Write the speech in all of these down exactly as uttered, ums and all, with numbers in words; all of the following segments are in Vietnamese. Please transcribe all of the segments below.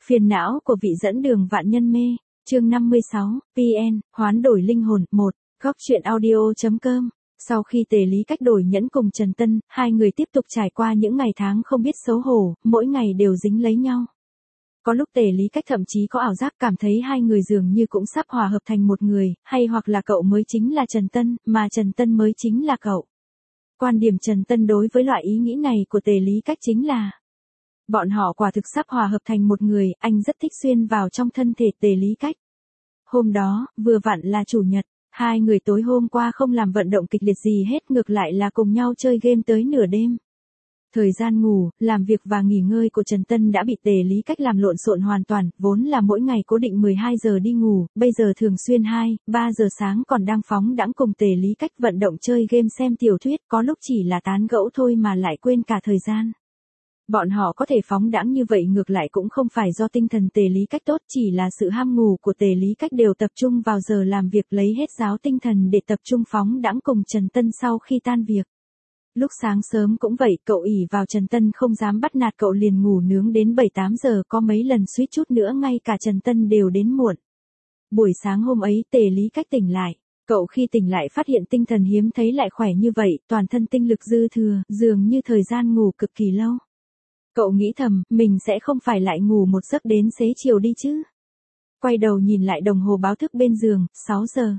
Phiền não của vị dẫn đường vạn nhân mê, chương năm mươi sáu, pê en, hoán đổi linh hồn, một, góc truyện audio.com. Sau khi Tề Lý Cách đổi nhẫn cùng Trần Tân, hai người tiếp tục trải qua những ngày tháng không biết xấu hổ, mỗi ngày đều dính lấy nhau. Có lúc Tề Lý Cách thậm chí có ảo giác cảm thấy hai người dường như cũng sắp hòa hợp thành một người, hay hoặc là cậu mới chính là Trần Tân, mà Trần Tân mới chính là cậu. Quan điểm Trần Tân đối với loại ý nghĩ này của Tề Lý Cách chính là bọn họ quả thực sắp hòa hợp thành một người, anh rất thích xuyên vào trong thân thể Tề Lý Cách. Hôm đó, vừa vặn là chủ nhật, hai người tối hôm qua không làm vận động kịch liệt gì hết, ngược lại là cùng nhau chơi game tới nửa đêm. Thời gian ngủ, làm việc và nghỉ ngơi của Trần Tân đã bị Tề Lý Cách làm lộn xộn hoàn toàn, vốn là mỗi ngày cố định mười hai giờ đi ngủ, bây giờ thường xuyên hai, ba giờ sáng còn đang phóng đãng cùng Tề Lý Cách vận động chơi game xem tiểu thuyết, có lúc chỉ là tán gẫu thôi mà lại quên cả thời gian. Bọn họ có thể phóng đãng như vậy ngược lại cũng không phải do tinh thần Tề Lý Cách tốt, chỉ là sự ham ngủ của Tề Lý Cách đều tập trung vào giờ làm việc, lấy hết giáo tinh thần để tập trung phóng đãng cùng Trần Tân sau khi tan việc. Lúc sáng sớm cũng vậy, cậu ỷ vào Trần Tân không dám bắt nạt cậu liền ngủ nướng đến bảy tám giờ, có mấy lần suýt chút nữa ngay cả Trần Tân đều đến muộn. Buổi sáng hôm ấy Tề Lý Cách tỉnh lại. Cậu khi tỉnh lại phát hiện tinh thần hiếm thấy lại khỏe như vậy, toàn thân tinh lực dư thừa, dường như thời gian ngủ cực kỳ lâu. Cậu nghĩ thầm, mình sẽ không phải lại ngủ một giấc đến xế chiều đi chứ. Quay đầu nhìn lại đồng hồ báo thức bên giường, sáu giờ.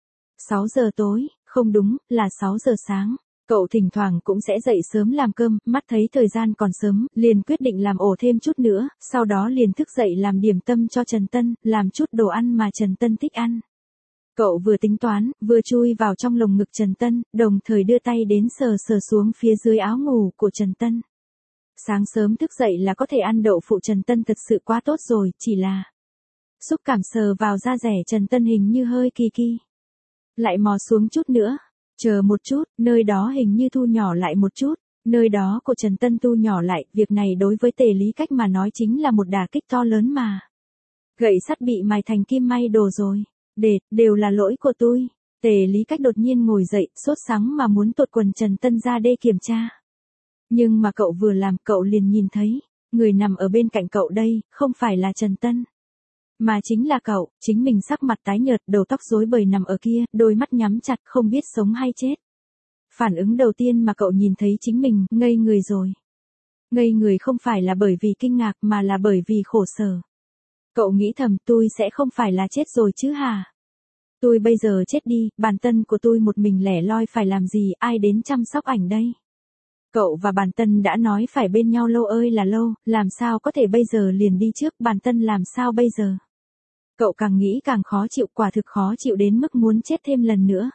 sáu giờ tối, không đúng, là sáu giờ sáng. Cậu thỉnh thoảng cũng sẽ dậy sớm làm cơm, mắt thấy thời gian còn sớm, liền quyết định làm ổ thêm chút nữa, sau đó liền thức dậy làm điểm tâm cho Trần Tân, làm chút đồ ăn mà Trần Tân thích ăn. Cậu vừa tính toán, vừa chui vào trong lồng ngực Trần Tân, đồng thời đưa tay đến sờ sờ xuống phía dưới áo ngủ của Trần Tân. Sáng sớm thức dậy là có thể ăn đậu phụ Trần Tân thật sự quá tốt rồi, chỉ là xúc cảm sờ vào da rẻ Trần Tân hình như hơi kỳ kỳ. Lại mò xuống chút nữa, chờ một chút, nơi đó hình như thu nhỏ lại một chút, nơi đó của Trần Tân thu nhỏ lại, việc này đối với Tề Lý Cách mà nói chính là một đả kích to lớn mà. Gậy sắt bị mài thành kim may đồ rồi, đệt, đều là lỗi của tôi. Tề Lý Cách đột nhiên ngồi dậy, sốt sắng mà muốn tuột quần Trần Tân ra để kiểm tra. Nhưng mà cậu vừa làm, cậu liền nhìn thấy, người nằm ở bên cạnh cậu đây, không phải là Trần Tân, mà chính là cậu, chính mình sắc mặt tái nhợt, đầu tóc rối bời nằm ở kia, đôi mắt nhắm chặt không biết sống hay chết. Phản ứng đầu tiên mà cậu nhìn thấy chính mình, ngây người rồi. Ngây người không phải là bởi vì kinh ngạc mà là bởi vì khổ sở. Cậu nghĩ thầm, tôi sẽ không phải là chết rồi chứ hả? Tôi bây giờ chết đi, bản thân của tôi một mình lẻ loi phải làm gì, ai đến chăm sóc ảnh đây? Cậu và bản Tân đã nói phải bên nhau lâu ơi là lâu, làm sao có thể bây giờ liền đi trước, bản Tân làm sao bây giờ? Cậu càng nghĩ càng khó chịu, quả thực khó chịu đến mức muốn chết thêm lần nữa.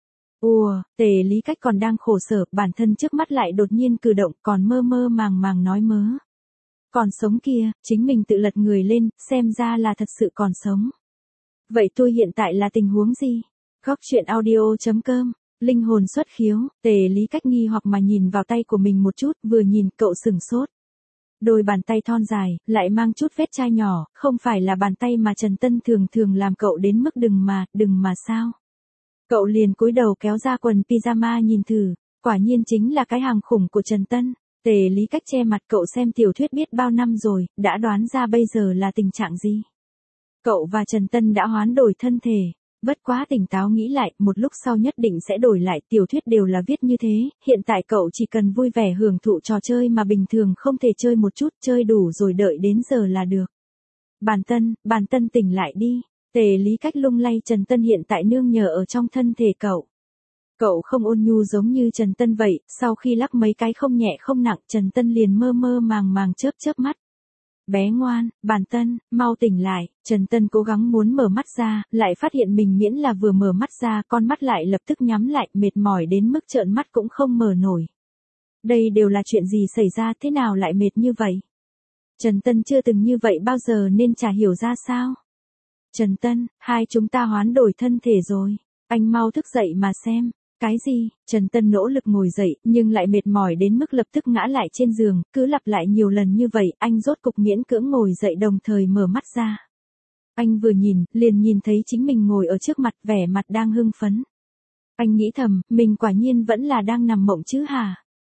Ùa, Tề Lý Cách còn đang khổ sở, bản thân trước mắt lại đột nhiên cử động, còn mơ mơ màng màng nói mớ. Còn sống kia, chính mình tự lật người lên, xem ra là thật sự còn sống. Vậy tôi hiện tại là tình huống gì? Góc truyện audio.com. Linh hồn xuất khiếu, Tề Lý Cách nghi hoặc mà nhìn vào tay của mình một chút, vừa nhìn, cậu sửng sốt. Đôi bàn tay thon dài, lại mang chút vết chai nhỏ, không phải là bàn tay mà Trần Tân thường thường làm cậu đến mức đừng mà, đừng mà sao. Cậu liền cúi đầu kéo ra quần pyjama nhìn thử, quả nhiên chính là cái hàng khủng của Trần Tân. Tề Lý Cách che mặt, cậu xem tiểu thuyết biết bao năm rồi, đã đoán ra bây giờ là tình trạng gì. Cậu và Trần Tân đã hoán đổi thân thể. Bất quá tỉnh táo nghĩ lại, một lúc sau nhất định sẽ đổi lại, tiểu thuyết đều là viết như thế, hiện tại cậu chỉ cần vui vẻ hưởng thụ trò chơi mà bình thường không thể chơi một chút, chơi đủ rồi đợi đến giờ là được. Bản Tân, bản Tân tỉnh lại đi. Tề Lý Cách lung lay Trần Tân hiện tại nương nhờ ở trong thân thể cậu. Cậu không ôn nhu giống như Trần Tân vậy, sau khi lắc mấy cái không nhẹ không nặng, Trần Tân liền mơ mơ màng màng chớp chớp mắt. Bé ngoan, bản Tân, mau tỉnh lại. Trần Tân cố gắng muốn mở mắt ra, lại phát hiện mình miễn là vừa mở mắt ra, con mắt lại lập tức nhắm lại, mệt mỏi đến mức trợn mắt cũng không mở nổi. Đây đều là chuyện gì xảy ra, thế nào lại mệt như vậy? Trần Tân chưa từng như vậy bao giờ nên chả hiểu ra sao. Trần Tân, hai chúng ta hoán đổi thân thể rồi, anh mau thức dậy mà xem. Cái gì? Trần Tân nỗ lực ngồi dậy, nhưng lại mệt mỏi đến mức lập tức ngã lại trên giường, cứ lặp lại nhiều lần như vậy, anh rốt cục miễn cưỡng ngồi dậy đồng thời mở mắt ra. Anh vừa nhìn, liền nhìn thấy chính mình ngồi ở trước mặt, vẻ mặt đang hưng phấn. Anh nghĩ thầm, mình quả nhiên vẫn là đang nằm mộng chứ hả?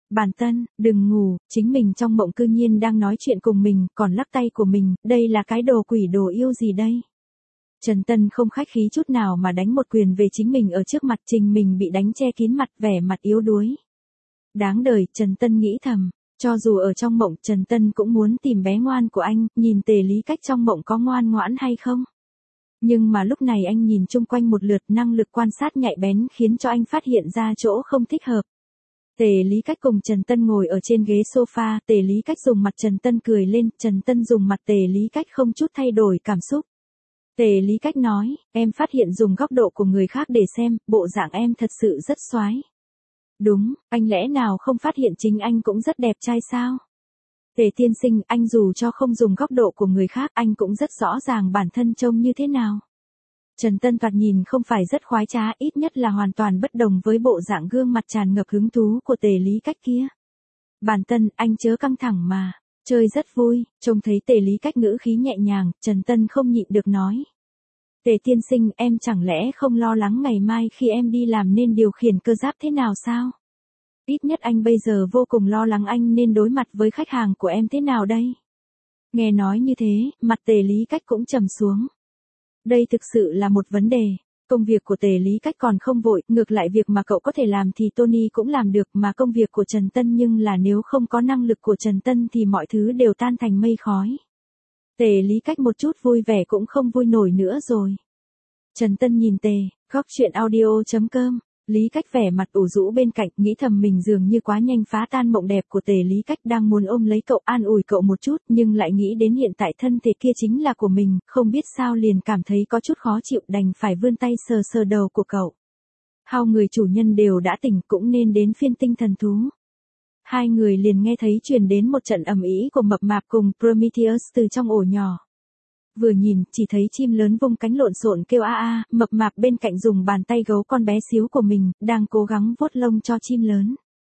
Bản Tân, đừng ngủ, chính mình trong mộng cư nhiên đang nói chuyện cùng mình, còn lắc tay của mình, đây là cái đồ quỷ đồ yêu gì đây? Trần Tân không khách khí chút nào mà đánh một quyền về chính mình ở trước mặt Trình mình bị đánh che kín mặt vẻ mặt yếu đuối. Đáng đời, Trần Tân nghĩ thầm, cho dù ở trong mộng Trần Tân cũng muốn tìm bé ngoan của anh, nhìn Tề Lý Cách trong mộng có ngoan ngoãn hay không. Nhưng mà lúc này anh nhìn chung quanh một lượt năng lực quan sát nhạy bén khiến cho anh phát hiện ra chỗ không thích hợp. Tề Lý Cách cùng Trần Tân ngồi ở trên ghế sofa, Tề Lý Cách dùng mặt Trần Tân cười lên, Trần Tân dùng mặt Tề Lý Cách không chút thay đổi cảm xúc. Tề Lý Cách nói, em phát hiện dùng góc độ của người khác để xem, bộ dạng em thật sự rất xoái. Đúng, anh lẽ nào không phát hiện chính anh cũng rất đẹp trai sao? Tề tiên sinh, anh dù cho không dùng góc độ của người khác, anh cũng rất rõ ràng bản thân trông như thế nào. Trần Tân thoạt nhìn không phải rất khoái trá, ít nhất là hoàn toàn bất đồng với bộ dạng gương mặt tràn ngập hứng thú của Tề Lý Cách kia. Bản Tân, anh chớ căng thẳng mà, chơi rất vui, trông thấy Tề Lý Cách ngữ khí nhẹ nhàng, Trần Tân không nhịn được nói. Tề tiên sinh, em chẳng lẽ không lo lắng ngày mai khi em đi làm nên điều khiển cơ giáp thế nào sao? Ít nhất anh bây giờ vô cùng lo lắng anh nên đối mặt với khách hàng của em thế nào đây? Nghe nói như thế, mặt Tề Lý Cách cũng trầm xuống. Đây thực sự là một vấn đề. Công việc của Tề Lý Cách còn không vội, ngược lại việc mà cậu có thể làm thì Tony cũng làm được, mà công việc của Trần Tân nhưng là nếu không có năng lực của Trần Tân thì mọi thứ đều tan thành mây khói. Tề Lý Cách một chút vui vẻ cũng không vui nổi nữa rồi. Trần Tân nhìn Tề, góc chuyện audio chấm com, Lý Cách vẻ mặt ủ rũ bên cạnh, nghĩ thầm mình dường như quá nhanh phá tan mộng đẹp của Tề Lý Cách, đang muốn ôm lấy cậu an ủi cậu một chút, nhưng lại nghĩ đến hiện tại thân thể kia chính là của mình, không biết sao liền cảm thấy có chút khó chịu, đành phải vươn tay sờ sờ đầu của cậu. Hao người chủ nhân đều đã tỉnh, cũng nên đến phiên tinh thần thú. Hai người liền nghe thấy truyền đến một trận ầm ĩ của Mập Mạp cùng Prometheus từ trong ổ nhỏ. Vừa nhìn, chỉ thấy chim lớn vung cánh lộn xộn kêu a a, Mập Mạp bên cạnh dùng bàn tay gấu con bé xíu của mình, đang cố gắng vuốt lông cho chim lớn.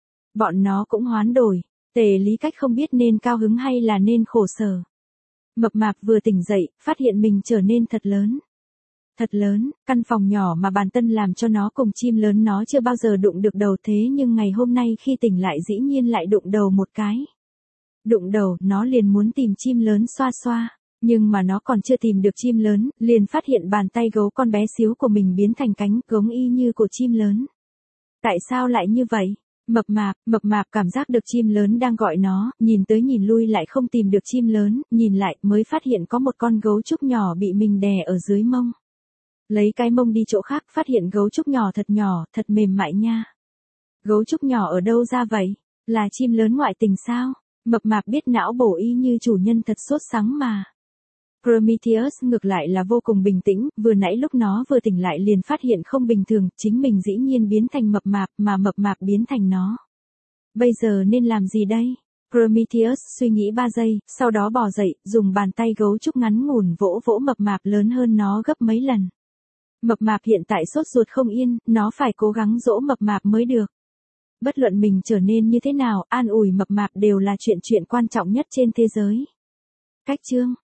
Bọn nó cũng hoán đổi, Tề Lý Cách không biết nên cao hứng hay là nên khổ sở. Mập Mạp vừa tỉnh dậy, phát hiện mình trở nên thật lớn. Thật lớn, căn phòng nhỏ mà Bản Tân làm cho nó cùng chim lớn nó chưa bao giờ đụng được đầu, thế nhưng ngày hôm nay khi tỉnh lại dĩ nhiên lại đụng đầu một cái. Đụng đầu, nó liền muốn tìm chim lớn xoa xoa. Nhưng mà nó còn chưa tìm được chim lớn, liền phát hiện bàn tay gấu con bé xíu của mình biến thành cánh giống y như của chim lớn. Tại sao lại như vậy? Mập Mạp, Mập Mạp cảm giác được chim lớn đang gọi nó, nhìn tới nhìn lui lại không tìm được chim lớn, nhìn lại mới phát hiện có một con gấu trúc nhỏ bị mình đè ở dưới mông. Lấy cái mông đi chỗ khác, phát hiện gấu trúc nhỏ thật nhỏ, thật mềm mại nha. Gấu trúc nhỏ ở đâu ra vậy? Là chim lớn ngoại tình sao? Mập Mạp biết não bổ y như chủ nhân thật sốt sắng mà. Prometheus ngược lại là vô cùng bình tĩnh, vừa nãy lúc nó vừa tỉnh lại liền phát hiện không bình thường, chính mình dĩ nhiên biến thành Mập Mạp, mà Mập Mạp biến thành nó. Bây giờ nên làm gì đây? Prometheus suy nghĩ ba giây, sau đó bò dậy, dùng bàn tay gấu trúc ngắn ngủn vỗ vỗ Mập Mạp lớn hơn nó gấp mấy lần. Mập Mạp hiện tại sốt ruột không yên, nó phải cố gắng dỗ Mập Mạp mới được. Bất luận mình trở nên như thế nào, an ủi Mập Mạp đều là chuyện chuyện quan trọng nhất trên thế giới. Cách chương